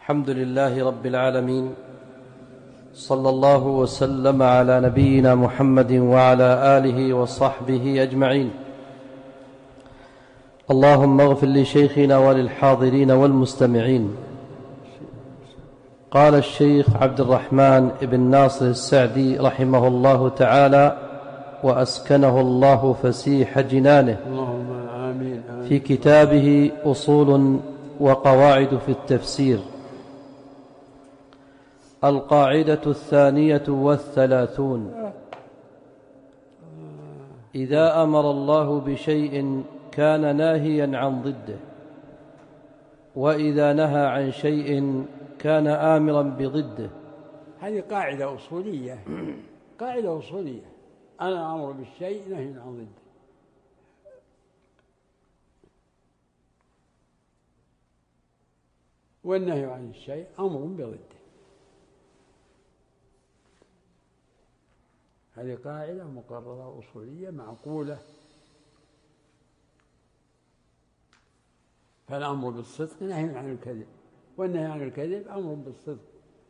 الحمد لله رب العالمين، صلى الله وسلم على نبينا محمد وعلى آله وصحبه أجمعين. اللهم اغفر لشيخنا وللحاضرين والمستمعين. قال الشيخ عبد الرحمن بن ناصر السعدي رحمه الله تعالى وأسكنه الله فسيح جنانه، اللهم آمين. في كتابه أصول وقواعد في التفسير: القاعدة 32: إذا أمر الله بشيء كان ناهيا عن ضده، وإذا نهى عن شيء كان آمرا بضده. هذه قاعدة أصولية. قاعدة أصولية: أنا أمر بالشيء نهي عن ضده. والنهي عن الشيء أمر بضده. هذه قاعدة مقررة أصولية معقولة. فالأمر بالصدق نهي عن الكذب، والنهي عن الكذب أمر بالصدق.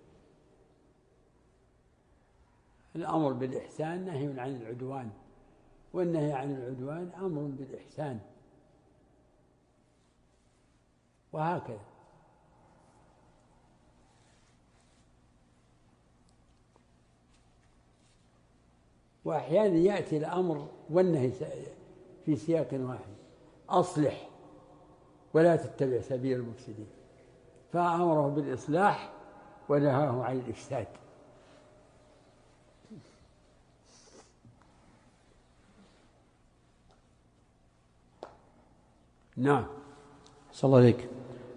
الأمر بالإحسان نهي عن العدوان، والنهي عن العدوان أمر بالإحسان، وهكذا. وأحيانا يأتي الأمر والنهي في سياق واحد: أصلح ولا تتبع سبيل المفسدين، فأمره بالإصلاح ونهاه عن الإفساد. نعم. صلى الله عليك.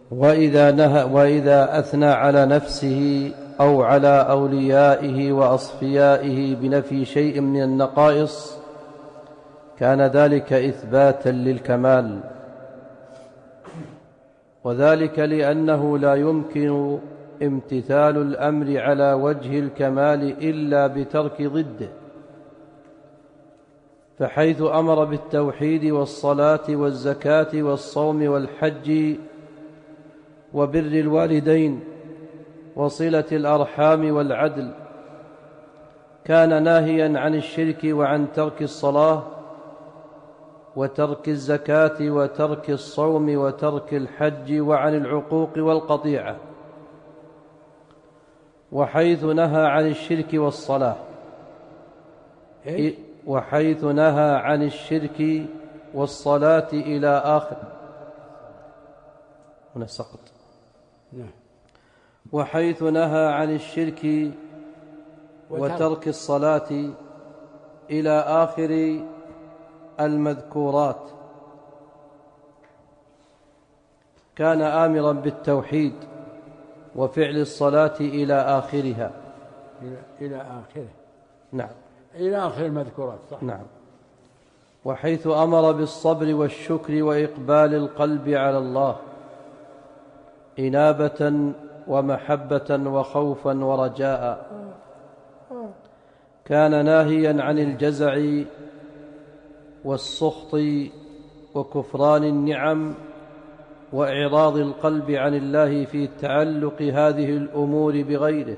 وإذا أثنى على نفسه أو على أوليائه وأصفيائه بنفي شيء من النقائص كان ذلك إثباتا للكمال، وذلك لأنه لا يمكن امتثال الأمر على وجه الكمال إلا بترك ضده، فحيث أمر بالتوحيد والصلاة والزكاة والصوم والحج وبر الوالدين وصلة الأرحام والعدل، كان ناهيا عن الشرك وعن ترك الصلاة وترك الزكاة وترك الصوم وترك الحج وعن العقوق والقطيعة. وحيث نهى عن الشرك والصلاة وحيث نهى عن الشرك والصلاة إلى آخر هنا سقط. وحيث نهى عن الشرك وترك الصلاة إلى آخر المذكورات كان آمرا بالتوحيد وفعل الصلاة إلى آخرها. إلى آخره. نعم، إلى آخر المذكورات. صح. نعم. وحيث أمر بالصبر والشكر وإقبال القلب على الله إنابة ومحبة وخوفا ورجاء، كان ناهيا عن الجزع والسخط وكفران النعم وإعراض القلب عن الله في تعلق هذه الأمور بغيره.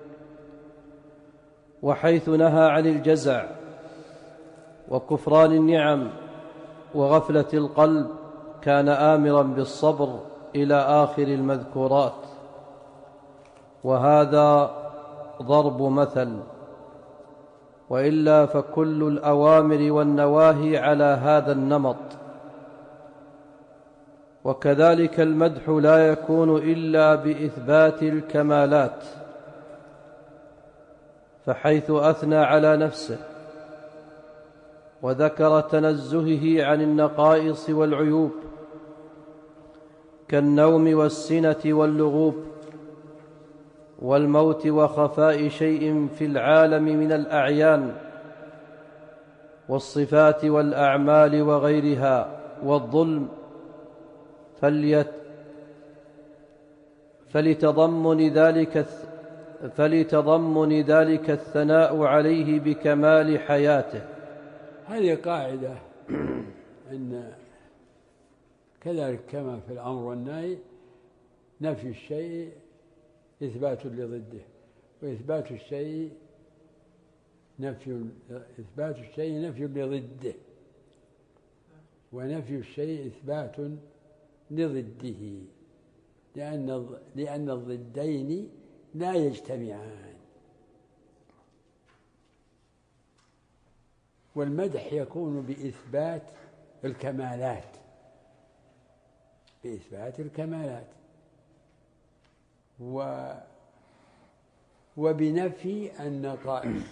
وحيث نهى عن الجزع وكفران النعم وغفلة القلب كان آمرا بالصبر إلى آخر المذكورات. وهذا ضرب مثل، وإلا فكل الأوامر والنواهي على هذا النمط. وكذلك المدح لا يكون إلا بإثبات الكمالات، فحيث أثنى على نفسه وذكر تنزهه عن النقائص والعيوب كالنوم والسنة واللغوب والموت وخفاء شيء في العالم من الأعيان والصفات والأعمال وغيرها والظلم، فلتضمن ذلك الثناء عليه بكمال حياته. هذه قاعدة أن كذلك كما في الأمر والنهي نفي الشيء إثبات لضده، وإثبات الشيء نفي، إثبات الشيء نفي لضده، ونفي الشيء إثبات لضده، لأن الضدين لا يجتمعان. والمدح يكون بإثبات الكمالات، بإثبات الكمالات، وبنفي النقائص.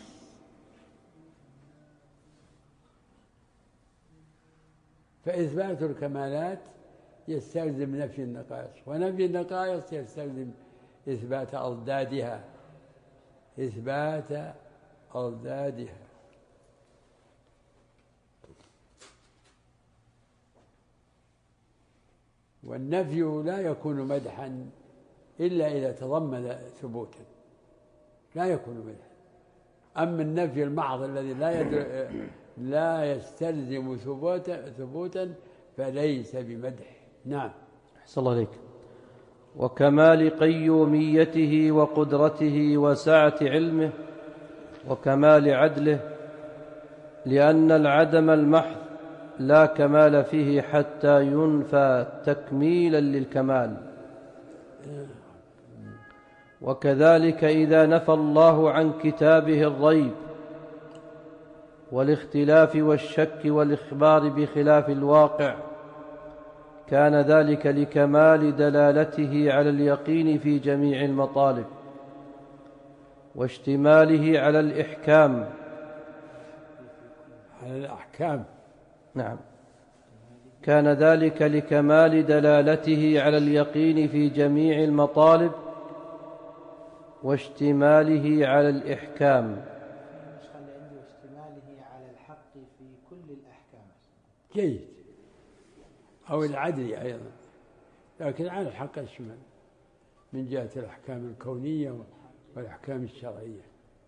فإثبات الكمالات يستلزم نفي النقائص، ونفي النقائص يستلزم إثبات أضدادها، إثبات أضدادها. والنفي لا يكون مدحا إلا إذا تضمن ثبوتا، لا يكون مدحا. أما النفي المحض الذي لا يستلزم ثبوتا فليس بمدح. نعم. أحسن الله عليك. وكمال قيوميته وقدرته وسعة علمه وكمال عدله، لأن العدم المحض لا كمال فيه حتى ينفى تكميلا للكمال. وكذلك إذا نفى الله عن كتابه الريب والاختلاف والشك والإخبار بخلاف الواقع، كان ذلك لكمال دلالته على اليقين في جميع المطالب واشتماله على الإحكام. نعم، كان ذلك لكمال دلالته على اليقين في جميع المطالب واشتماله على الإحكام. واشتماله على الحق في كل الأحكام. جيد، أو العدل أيضا، لكن على الحق الشمال من جهة الأحكام الكونية والأحكام الشرعية.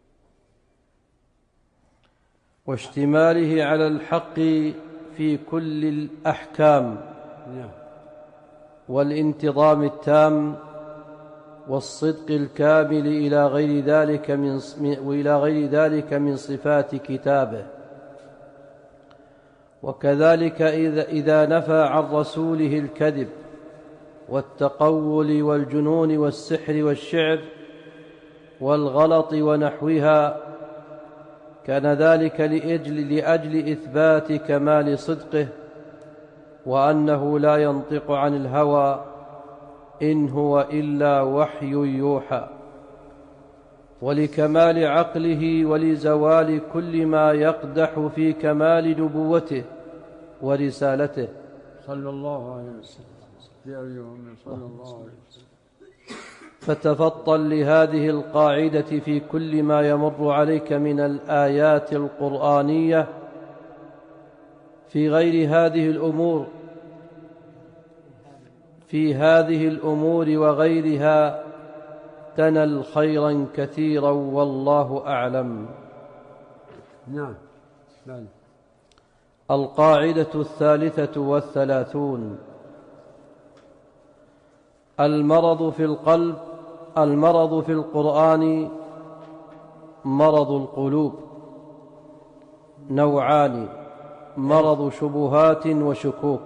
واشتماله على الحق في كل الأحكام. نعم. والانتظام التام والصدق الكامل إلى غير ذلك من صفات كتابه. وكذلك إذا نفى عن رسوله الكذب والتقول والجنون والسحر والشعر والغلط ونحوها، كان ذلك لأجل إثبات كمال صدقه، وأنه لا ينطق عن الهوى إن هو إلا وحي يوحى، ولكمال عقله ولزوال كل ما يقدح في كمال نبوته ورسالته صلى الله عليه وسلم. صلى الله عليه وسلم. فتفطن لهذه القاعدة في كل ما يمر عليك من الآيات القرآنية في هذه الأمور وغيرها تنل خيرا كثيرا، والله أعلم. نعم. القاعدة 33. المرض في القرآن مرض القلوب نوعان: مرض شبهات وشكوك.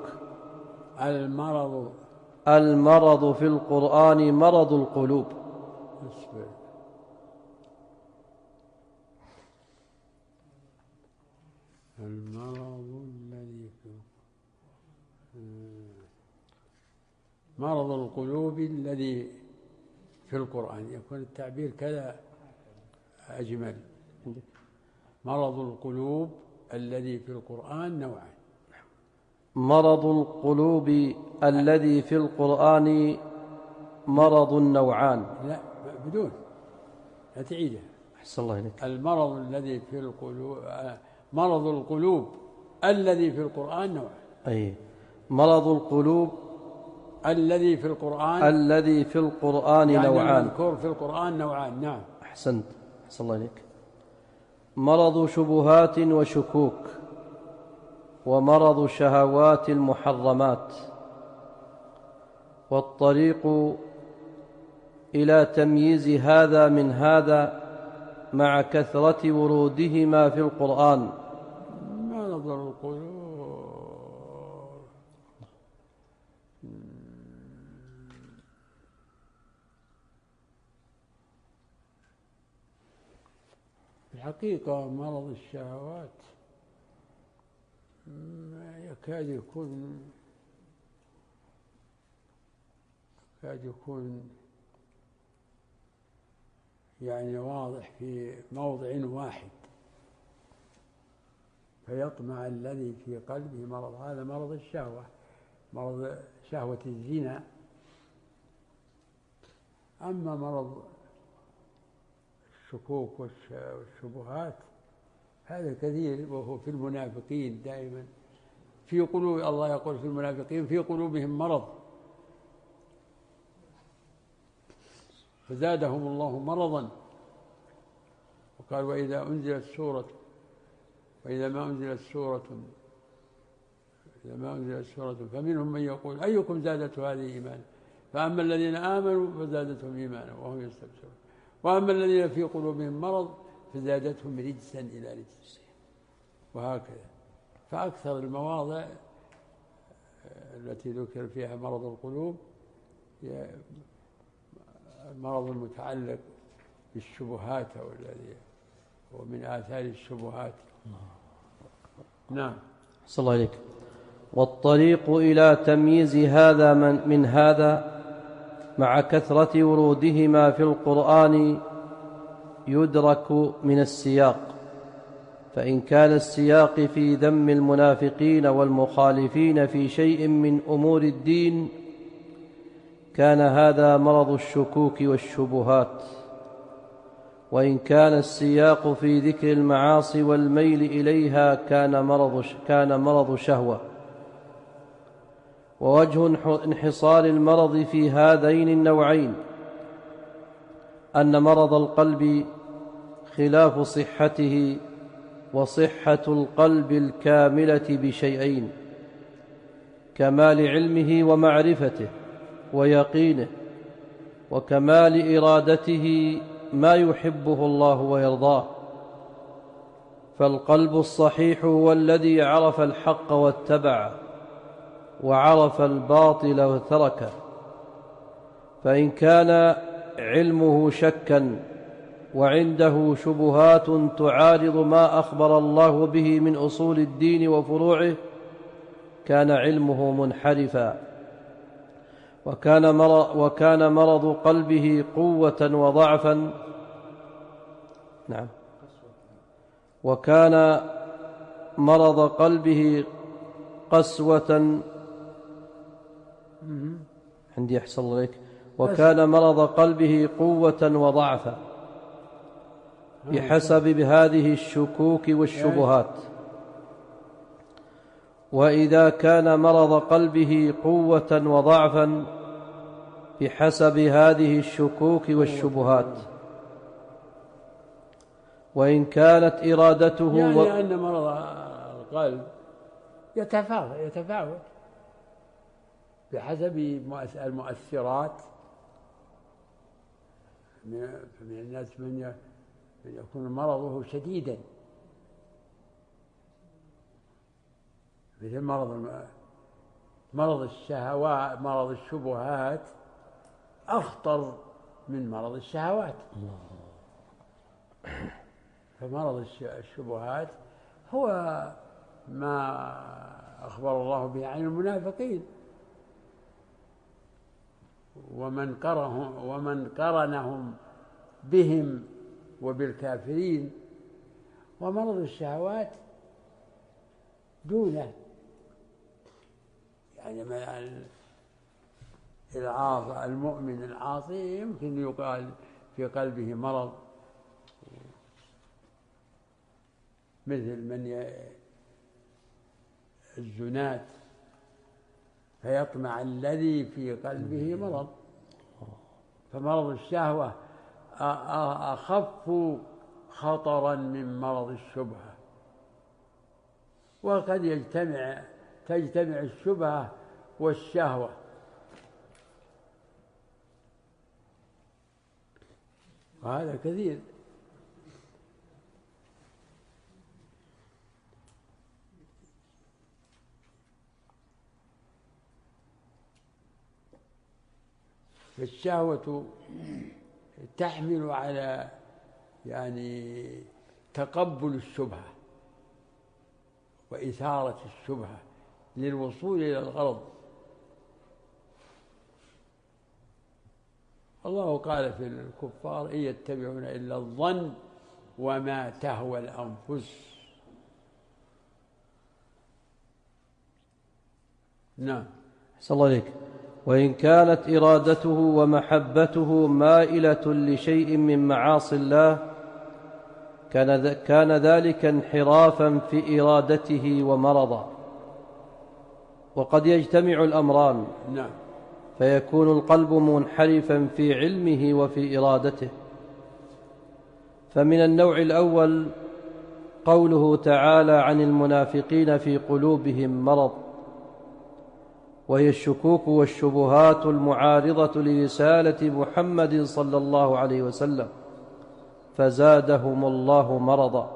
المرض في القرآن مرض القلوب. مرض القلوب الذي في القرآن، يكون التعبير كذا أجمل. مرض القلوب الذي في القرآن نوعان. مرض القلوب الذي في القرآن مرض نوعان. لا، بدون، لا تعيدها. أحسن الله إليك. المرض الذي في القلوب، مرض القلوب الذي في القرآن نوعان. أي مرض القلوب الذي في القرآن يعني نوعان. المذكور في القرآن نوعان. نعم. أحسنت، أحسن الله إليك. مرض شبهات وشكوك، ومرض شهوات المحرمات. والطريق إلى تمييز هذا من هذا مع كثرة ورودهما في القرآن. ما نظر القلوب الحقيقة مرض الشهوات يكاد يكون يعني واضح في موضع واحد، فيطمع الذي في قلبه مرض. هذا مرض الشهوة، مرض شهوة الزنا. أما مرض الشكوك والشبهات هذا كثير، وهو في المنافقين دائما. في قلوب الله يقول في المنافقين في قلوبهم مرض فزادهم الله مرضا. وقال وإذا ما أنزلت سورة فمنهم من يقول أيكم زادته هذه إيمانا، فأما الذين آمنوا فزادتهم إيمانا وهم يستبشرون، وأما الذين في قلوبهم مرض فزادتهم رجسا إلى رجس، وهكذا. فأكثر المواضع التي ذكر فيها مرض القلوب هي المرض المتعلق بالشبهات، أو الذي هو من آثار الشبهات. نعم. صلى الله عليك. والطريق إلى تمييز هذا من هذا مع كثرة ورودهما في القرآن يدرك من السياق، فإن كان السياق في ذم المنافقين والمخالفين في شيء من أمور الدين كان هذا مرض الشكوك والشبهات، وإن كان السياق في ذكر المعاصي والميل إليها كان مرض شهوة. ووجه انحصار المرض في هذين النوعين أن مرض القلب خلاف صحته، وصحة القلب الكاملة بشيئين: كمال علمه ومعرفته ويقينه، وكمال إرادته ما يحبه الله ويرضاه. فالقلب الصحيح هو الذي عرف الحق واتبعه، وعرف الباطل وتركه. فإن كان علمه شكا وعنده شبهات تعارض ما أخبر الله به من أصول الدين وفروعه كان علمه منحرفا، وكان مرض قلبه قوة وضعفا. نعم. وكان مرض قلبه قسوة. عندي يحصل لك. وكان مرض قلبه قوة وضعفا بحسب هذه الشكوك والشبهات. وإذا كان مرض قلبه قوة وضعفا بحسب هذه الشكوك والشبهات، وإن كانت إرادته يعني أن مرض القلب يتفاوت بحسب المؤثرات. من الناس من يكون مرضه شديدا، مثل مرض الشهوات. مرض الشبهات أخطر من مرض الشهوات. فمرض الشبهات هو ما أخبر الله به عن المنافقين ومن قرنهم بهم وبالكافرين. ومرض الشهوات دونه، يعني المؤمن العاصي يمكن يقال في قلبه مرض، مثل من الزنات، فيطمع الذي في قلبه مرض. فمرض الشهوة أخف خطرا من مرض الشبهة. وقد تجتمع الشبهة والشهوة، وهذا كثير. فالشهوة تحمل على يعني تقبل الشبهة وإثارة الشبهة للوصول إلى الغرض. الله قال في الكفار إن يتبعون إلا الظن وما تهوى الأنفس. نعم. أحسن الله إليك. وإن كانت إرادته ومحبته مائلة لشيء من معاصي الله كان ذلك انحرافا في إرادته ومرضا، وقد يجتمع الأمران. نعم. فيكون القلب منحرفا في علمه وفي إرادته. فمن النوع الأول قوله تعالى عن المنافقين في قلوبهم مرض، وهي الشكوك والشبهات المعارضة لرسالة محمد صلى الله عليه وسلم، فزادهم الله مرضا،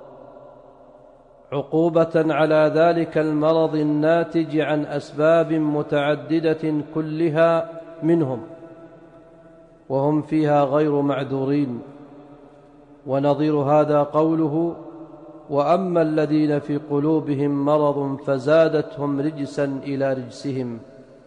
عقوبة على ذلك المرض الناتج عن أسباب متعددة كلها منهم، وهم فيها غير معذورين. ونظير هذا قوله وأما الذين في قلوبهم مرض فزادتهم رجسا إلى رجسهم.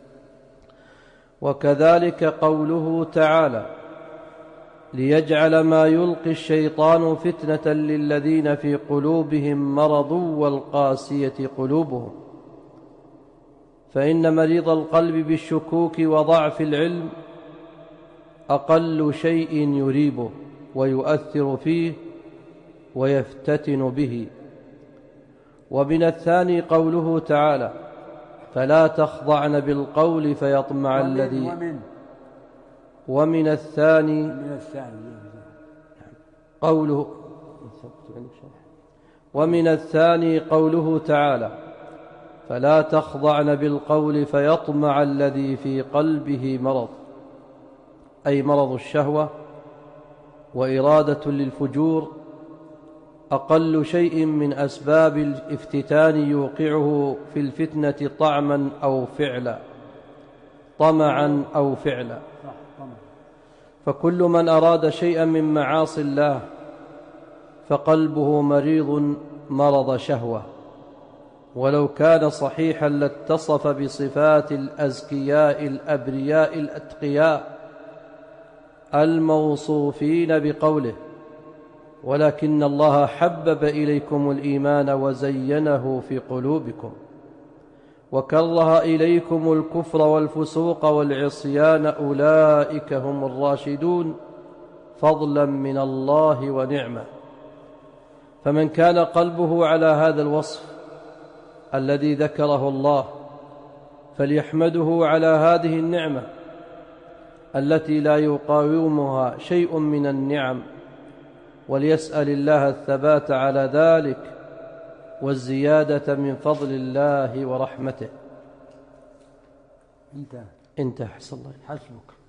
وكذلك قوله تعالى ليجعل ما يلقي الشيطان فتنة للذين في قلوبهم مرض والقاسية قلوبهم. فإن مريض القلب بالشكوك وضعف العلم أقل شيء يريبه ويؤثر فيه ويفتتن به. ومن الثاني قوله تعالى فلا تخضعن بالقول فيطمع الذي. ومن الثاني قوله ومن الثاني قوله تعالى فلا تخضعن بالقول فيطمع الذي في قلبه مرض، أي مرض الشهوة وإرادة للفجور، أقل شيء من أسباب الافتتان يوقعه في الفتنة طمعا أو فعلا. فكل من أراد شيئا من معاصي الله فقلبه مريض مرض شهوة، ولو كان صحيحا لاتصف بصفات الأزكياء الأبرياء الأتقياء الموصوفين بقوله ولكن الله حبب إليكم الإيمان وزينه في قلوبكم وكره إليكم الكفر والفسوق والعصيان أولئك هم الراشدون فضلا من الله ونعمة. فمن كان قلبه على هذا الوصف الذي ذكره الله فليحمده على هذه النعمة التي لا يقاومها شيء من النعم، وليسأل الله الثبات على ذلك والزيادة من فضل الله ورحمته. انتهى. انتهى. حسن الله. حسبك.